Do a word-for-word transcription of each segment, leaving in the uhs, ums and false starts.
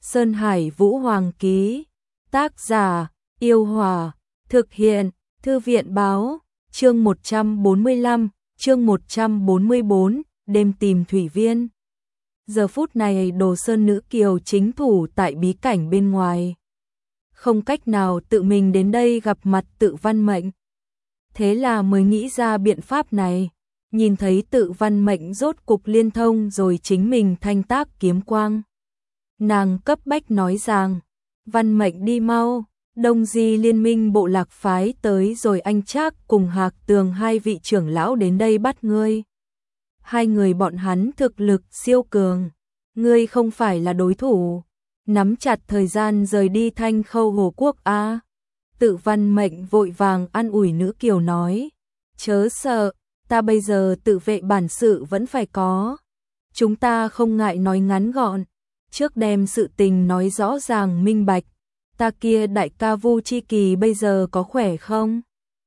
Sơn Hải Vũ Hoàng ký. Tác giả: Yêu Hòa. Thực hiện: Thư viện báo. Chương một trăm bốn mươi lăm, chương một trăm bốn mươi bốn, đêm tìm thủy viên. Giờ phút này Đồ Sơn nữ kiều chính thủ tại bí cảnh bên ngoài. Không cách nào tự mình đến đây gặp mặt Tự Văn Mệnh. Thế là mới nghĩ ra biện pháp này. Nhìn thấy Tự Văn Mệnh rốt cục liên thông rồi chính mình thanh tác kiếm quang. Nàng cấp bách nói rằng, Văn Mệnh đi mau, Đông Di liên minh bộ lạc phái tới rồi, anh Trác cùng Hạc Tường hai vị trưởng lão đến đây bắt ngươi. Hai người bọn hắn thực lực siêu cường, ngươi không phải là đối thủ, nắm chặt thời gian rời đi Thanh Khâu Hồ Quốc a. Tự Văn Mệnh vội vàng an ủi nữ kiều nói, chớ sợ, ta bây giờ tự vệ bản sự vẫn phải có. Chúng ta không ngại nói ngắn gọn, trước đem sự tình nói rõ ràng minh bạch. Ta kia đại ca Vu Chi Kỳ bây giờ có khỏe không?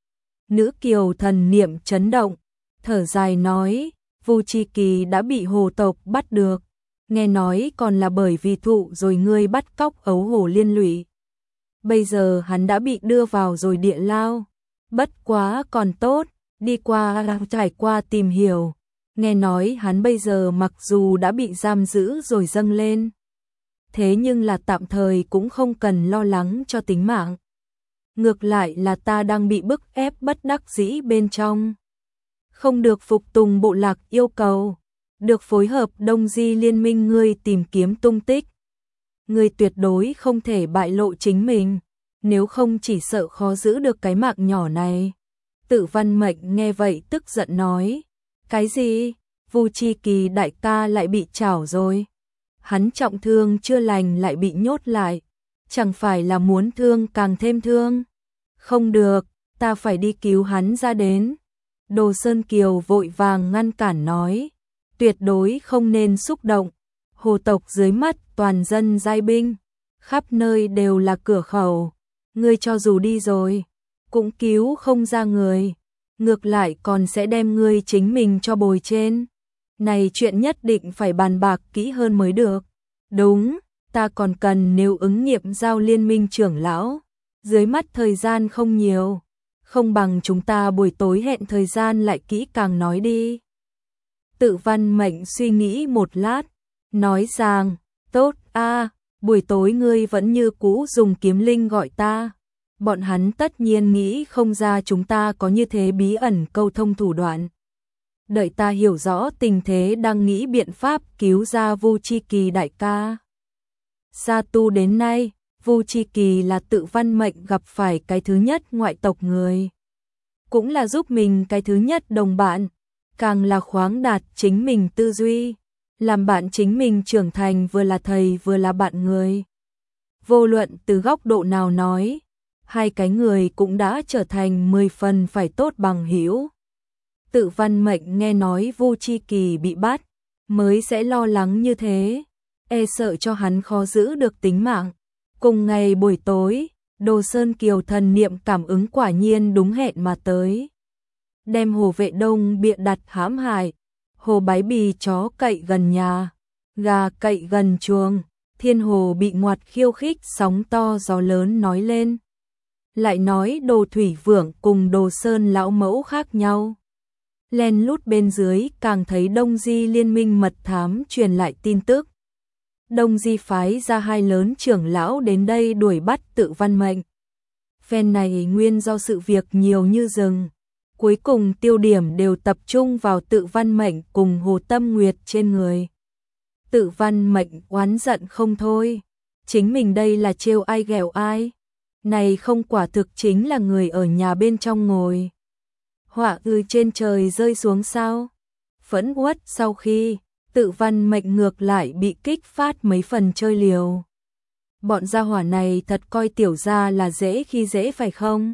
Nữ kiều thần niệm chấn động, thở dài nói, Vu Chi Kỳ đã bị hồ tộc bắt được, nghe nói còn là bởi vì thụ rồi ngươi bắt cóc ấu hổ liên lụy. Bây giờ hắn đã bị đưa vào rồi địa lao, bất quá còn tốt, đi qua trải qua tìm hiểu, nghe nói hắn bây giờ mặc dù đã bị giam giữ rồi dâng lên. Thế nhưng là tạm thời cũng không cần lo lắng cho tính mạng. Ngược lại là ta đang bị bức ép bất đắc dĩ bên trong. Không được phục tùng bộ lạc yêu cầu, được phối hợp Đông Di liên minh ngươi tìm kiếm tung tích. Ngươi tuyệt đối không thể bại lộ chính mình, nếu không chỉ sợ khó giữ được cái mạng nhỏ này. Tự Văn Mệnh nghe vậy tức giận nói, cái gì? Vu Chi Kỳ đại ca lại bị trảo rồi. Hắn trọng thương chưa lành lại bị nhốt lại, chẳng phải là muốn thương càng thêm thương. Không được, ta phải đi cứu hắn ra đến. Đồ Sơn Kiều vội vàng ngăn cản nói, tuyệt đối không nên xúc động. Hồ tộc dưới mắt toàn dân giai binh, khắp nơi đều là cửa khẩu. Ngươi cho dù đi rồi, cũng cứu không ra người, ngược lại còn sẽ đem ngươi chính mình cho bồi trên. Này chuyện nhất định phải bàn bạc kỹ hơn mới được. Đúng, ta còn cần nếu ứng nghiệm giao liên minh trưởng lão. Dưới mắt thời gian không nhiều, không bằng chúng ta buổi tối hẹn thời gian lại kỹ càng nói đi. Tự Văn Mệnh suy nghĩ một lát, nói rằng, tốt a, buổi tối ngươi vẫn như cũ dùng kiếm linh gọi ta. Bọn hắn tất nhiên nghĩ không ra chúng ta có như thế bí ẩn câu thông thủ đoạn. Đợi ta hiểu rõ tình thế đang nghĩ biện pháp cứu ra Vu Chi Kỳ đại ca. Sa tu đến nay, Vu Chi Kỳ là Tự Văn Mệnh gặp phải cái thứ nhất ngoại tộc người. Cũng là giúp mình cái thứ nhất đồng bạn, càng là khoáng đạt chính mình tư duy, làm bạn chính mình trưởng thành vừa là thầy vừa là bạn người. Vô luận từ góc độ nào nói, hai cái người cũng đã trở thành mười phần phải tốt bằng hữu. Tự Văn Mệnh nghe nói Vu Chi Kỳ bị bắt, mới sẽ lo lắng như thế, e sợ cho hắn khó giữ được tính mạng. Cùng ngày buổi tối, Đồ Sơn Kiều thần niệm cảm ứng quả nhiên đúng hẹn mà tới. Đem Hồ Vệ Đông bịa đặt hãm hại, Hồ Bái Bì chó cậy gần nhà, gà cậy gần chuồng, Thiên Hồ bị ngoặt khiêu khích sóng to gió lớn nói lên. Lại nói Đồ Thủy Vượng cùng Đồ Sơn lão mẫu khác nhau. Len lút bên dưới càng thấy Đông Di liên minh mật thám truyền lại tin tức. Đông Di phái ra hai lớn trưởng lão đến đây đuổi bắt Tự Văn Mệnh. Phen này nguyên do sự việc nhiều như rừng, cuối cùng tiêu điểm đều tập trung vào Tự Văn Mệnh cùng Hồ Tâm Nguyệt trên người. Tự Văn Mệnh oán giận không thôi, chính mình đây là trêu ai ghẹo ai, này không quả thực chính là người ở nhà bên trong ngồi. Họa từ trên trời rơi xuống sao? Phẫn uất sau khi Tự Văn Mệnh ngược lại bị kích phát mấy phần chơi liều. Bọn gia hỏa này thật coi tiểu gia là dễ khi dễ phải không?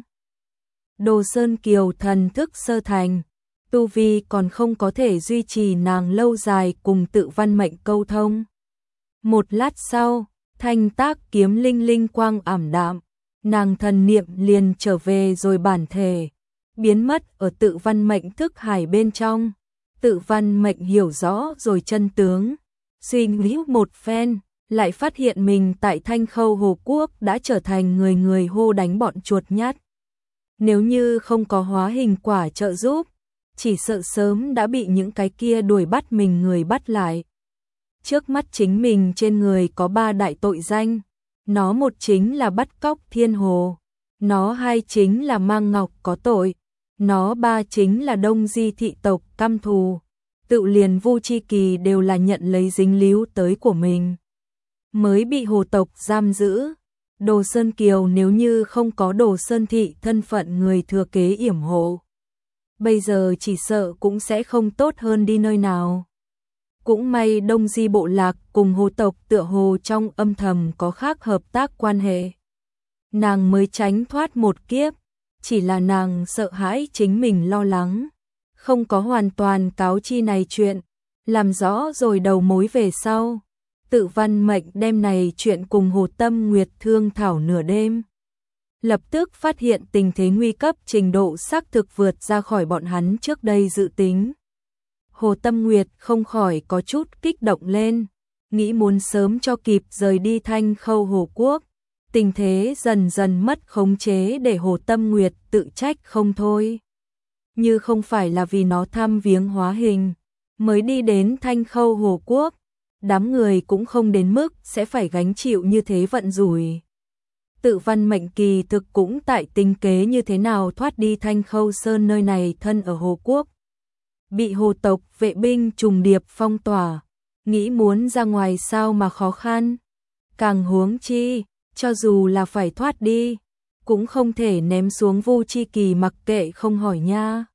Đồ Sơn Kiều thần thức sơ thành, tu vi còn không có thể duy trì nàng lâu dài cùng Tự Văn Mệnh câu thông. Một lát sau, thanh tác kiếm linh linh quang ảm đạm, nàng thần niệm liền trở về rồi bản thể, biến mất ở Tự Văn Mệnh thức hải bên trong. Tự Văn Mệnh hiểu rõ rồi chân tướng, suy nghĩ một phen, lại phát hiện mình tại Thanh Khâu Hồ Quốc đã trở thành người người hô đánh bọn chuột nhắt. Nếu như không có hóa hình quả trợ giúp, chỉ sợ sớm đã bị những cái kia đuổi bắt mình người bắt lại. Trước mắt chính mình trên người có ba đại tội danh, nó một chính là bắt cóc Thiên Hồ, nó hai chính là mang ngọc có tội, nó ba chính là Đông Di thị tộc căm thù. Tự liền Vu Chi Kỳ đều là nhận lấy dính líu tới của mình, mới bị Hồ tộc giam giữ. Đồ Sơn Kiều nếu như không có Đồ Sơn thị thân phận người thừa kế yểm hộ, bây giờ chỉ sợ cũng sẽ không tốt hơn đi nơi nào. Cũng may Đông Di bộ lạc cùng Hồ tộc tựa hồ trong âm thầm có khác hợp tác quan hệ, nàng mới tránh thoát một kiếp. Chỉ là nàng sợ hãi chính mình lo lắng, không có hoàn toàn cáo chi này chuyện, làm rõ rồi đầu mối về sau. Tự Văn Mệnh đêm này chuyện cùng Hồ Tâm Nguyệt thương thảo nửa đêm, lập tức phát hiện tình thế nguy cấp trình độ xác thực vượt ra khỏi bọn hắn trước đây dự tính. Hồ Tâm Nguyệt không khỏi có chút kích động lên, nghĩ muốn sớm cho kịp rời đi Thanh Khâu Hồ Quốc. Tình thế dần dần mất khống chế để Hồ Tâm Nguyệt tự trách không thôi. Như không phải là vì nó thăm viếng hóa hình mới đi đến Thanh Khâu Hồ Quốc, đám người cũng không đến mức sẽ phải gánh chịu như thế vận rủi. Tự Văn Mệnh kỳ thực cũng tại tính kế như thế nào thoát đi Thanh Khâu Sơn nơi này thân ở Hồ Quốc. Bị Hồ tộc vệ binh trùng điệp phong tỏa, nghĩ muốn ra ngoài sao mà khó khăn. Càng huống chi, cho dù là phải thoát đi, cũng không thể ném xuống Vu Chi Kỳ mặc kệ không hỏi nha.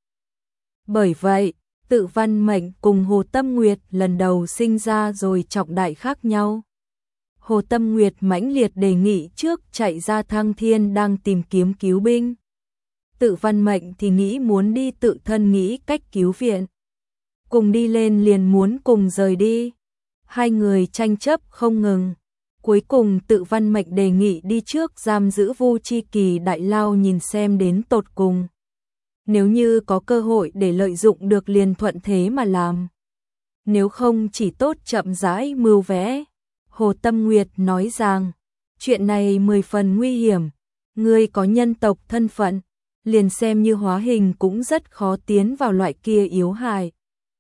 Bởi vậy, Tự Văn Mệnh cùng Hồ Tâm Nguyệt lần đầu sinh ra rồi trọng đại khác nhau. Hồ Tâm Nguyệt mãnh liệt đề nghị trước chạy ra Thăng Thiên đang tìm kiếm cứu binh. Tự Văn Mệnh thì nghĩ muốn đi tự thân nghĩ cách cứu viện. Cùng đi lên liền muốn cùng rời đi. Hai người tranh chấp không ngừng. Cuối cùng Tự Văn Mệnh đề nghị đi trước giam giữ Vu Chi Kỳ đại lao nhìn xem đến tột cùng. Nếu như có cơ hội để lợi dụng được liền thuận thế mà làm. Nếu không chỉ tốt chậm rãi mưu vẽ. Hồ Tâm Nguyệt nói rằng, chuyện này mười phần nguy hiểm, ngươi có nhân tộc thân phận, liền xem như hóa hình cũng rất khó tiến vào loại kia yếu hại.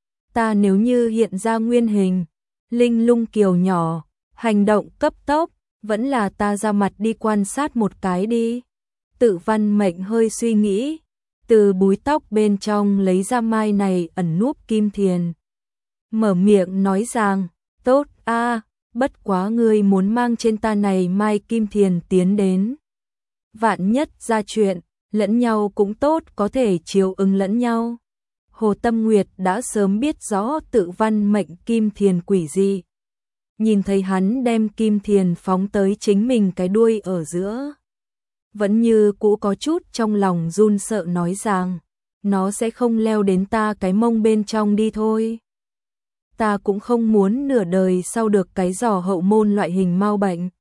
Ta nếu như hiện ra nguyên hình, linh lung kiều nhỏ, hành động cấp tốc, vẫn là ta ra mặt đi quan sát một cái đi. Tự Văn Mệnh hơi suy nghĩ, từ búi tóc bên trong lấy ra mai này ẩn núp kim thiền. Mở miệng nói rằng, tốt a, bất quá ngươi muốn mang trên ta này mai kim thiền tiến đến. Vạn nhất ra chuyện, lẫn nhau cũng tốt có thể chiếu ứng lẫn nhau. Hồ Tâm Nguyệt đã sớm biết rõ Tự Văn Mệnh kim thiền quỷ gì. Nhìn thấy hắn đem kim thiền phóng tới chính mình cái đuôi ở giữa, vẫn như cũ có chút trong lòng run sợ nói rằng, nó sẽ không leo đến ta cái mông bên trong đi thôi. Ta cũng không muốn nửa đời sau được cái giò hậu môn loại hình mau bệnh.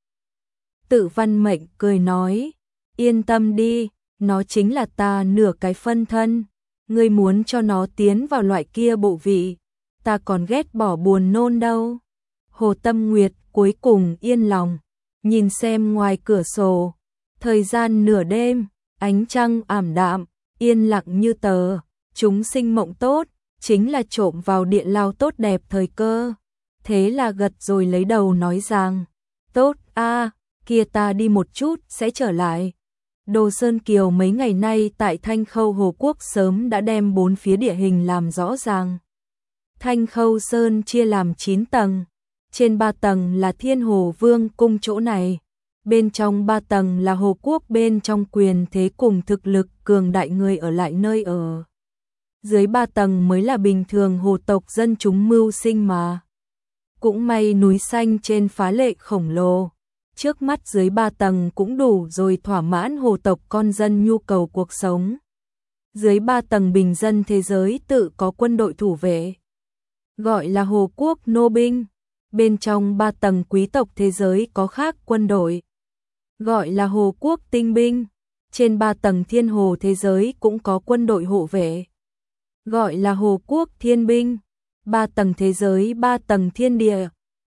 Tự Văn Mệnh cười nói, yên tâm đi, nó chính là ta nửa cái phân thân. Ngươi muốn cho nó tiến vào loại kia bộ vị, ta còn ghét bỏ buồn nôn đâu. Hồ Tâm Nguyệt cuối cùng yên lòng, nhìn xem ngoài cửa sổ, thời gian nửa đêm, ánh trăng ảm đạm, yên lặng như tờ, chúng sinh mộng tốt, chính là trộm vào địa lao tốt đẹp thời cơ. Thế là gật rồi lấy đầu nói rằng, tốt a, kia ta đi một chút sẽ trở lại. Đồ Sơn Kiều mấy ngày nay tại Thanh Khâu Hồ Quốc sớm đã đem bốn phía địa hình làm rõ ràng. Thanh Khâu Sơn chia làm chín tầng, trên ba tầng là Thiên Hồ Vương cung chỗ này, bên trong ba tầng là Hồ Quốc bên trong quyền thế cùng thực lực cường đại người ở lại nơi ở. Dưới ba tầng mới là bình thường hồ tộc dân chúng mưu sinh mà. Cũng may núi xanh trên phá lệ khổng lồ, trước mắt dưới ba tầng cũng đủ rồi thỏa mãn hồ tộc con dân nhu cầu cuộc sống. Dưới ba tầng bình dân thế giới tự có quân đội thủ vệ, gọi là Hồ Quốc nô binh. Bên trong ba tầng quý tộc thế giới có khác quân đội, gọi là Hồ Quốc tinh binh. Trên ba tầng thiên hồ thế giới cũng có quân đội hộ vệ, gọi là Hồ Quốc thiên binh. Ba tầng thế giới, ba tầng thiên địa,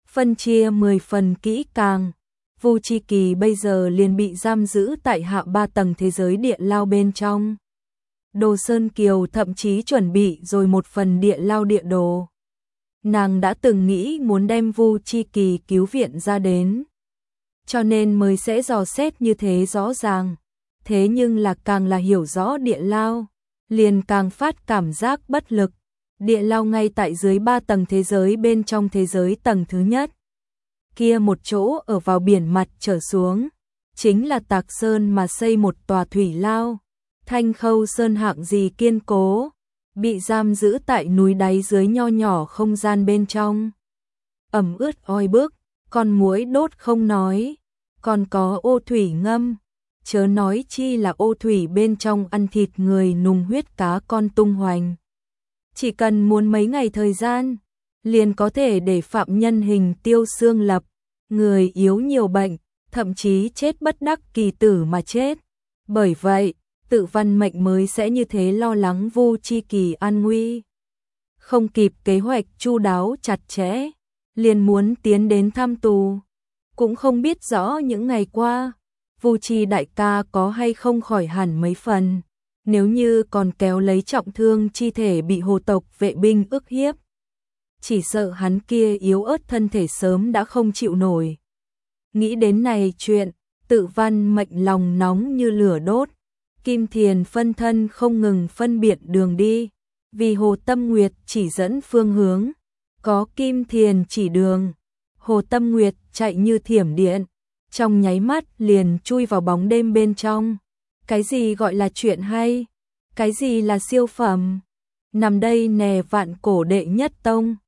phân chia mười phần kỹ càng. Vu Chi Kỳ bây giờ liền bị giam giữ tại hạ ba tầng thế giới địa lao bên trong. Đồ Sơn Kiều thậm chí chuẩn bị rồi một phần địa lao địa đồ. Nàng đã từng nghĩ muốn đem Vu Chi Kỳ cứu viện ra đến, cho nên mới sẽ dò xét như thế rõ ràng. Thế nhưng là càng là hiểu rõ địa lao, liền càng phát cảm giác bất lực. Địa lao ngay tại dưới ba tầng thế giới bên trong thế giới tầng thứ nhất. Kia một chỗ ở vào biển mặt trở xuống, chính là Tạc Sơn mà xây một tòa thủy lao. Thanh Khâu Sơn hạng gì kiên cố, bị giam giữ tại núi đáy dưới nho nhỏ không gian bên trong. Ẩm ướt oi bức, con muỗi đốt không nói, còn có ô thủy ngâm, chớ nói chi là ô thủy bên trong ăn thịt người nùng huyết cá con tung hoành. Chỉ cần muốn mấy ngày thời gian, liền có thể để phạm nhân hình tiêu xương lập, người yếu nhiều bệnh, thậm chí chết bất đắc kỳ tử mà chết. Bởi vậy, Tự Văn Mệnh mới sẽ như thế lo lắng Vu Chi Kỳ an nguy. Không kịp kế hoạch chu đáo chặt chẽ, liền muốn tiến đến thăm tù. Cũng không biết rõ những ngày qua, Vu Chi đại ca có hay không khỏi hẳn mấy phần. Nếu như còn kéo lấy trọng thương chi thể bị hồ tộc vệ binh ức hiếp, chỉ sợ hắn kia yếu ớt thân thể sớm đã không chịu nổi. Nghĩ đến này chuyện, Tự Văn Mệnh lòng nóng như lửa đốt. Kim Thiền phân thân không ngừng phân biệt đường đi, vì Hồ Tâm Nguyệt chỉ dẫn phương hướng. Có Kim Thiền chỉ đường, Hồ Tâm Nguyệt chạy như thiểm điện, trong nháy mắt liền chui vào bóng đêm bên trong. Cái gì gọi là chuyện hay? Cái gì là siêu phẩm? Nằm đây nè vạn cổ đệ nhất tông.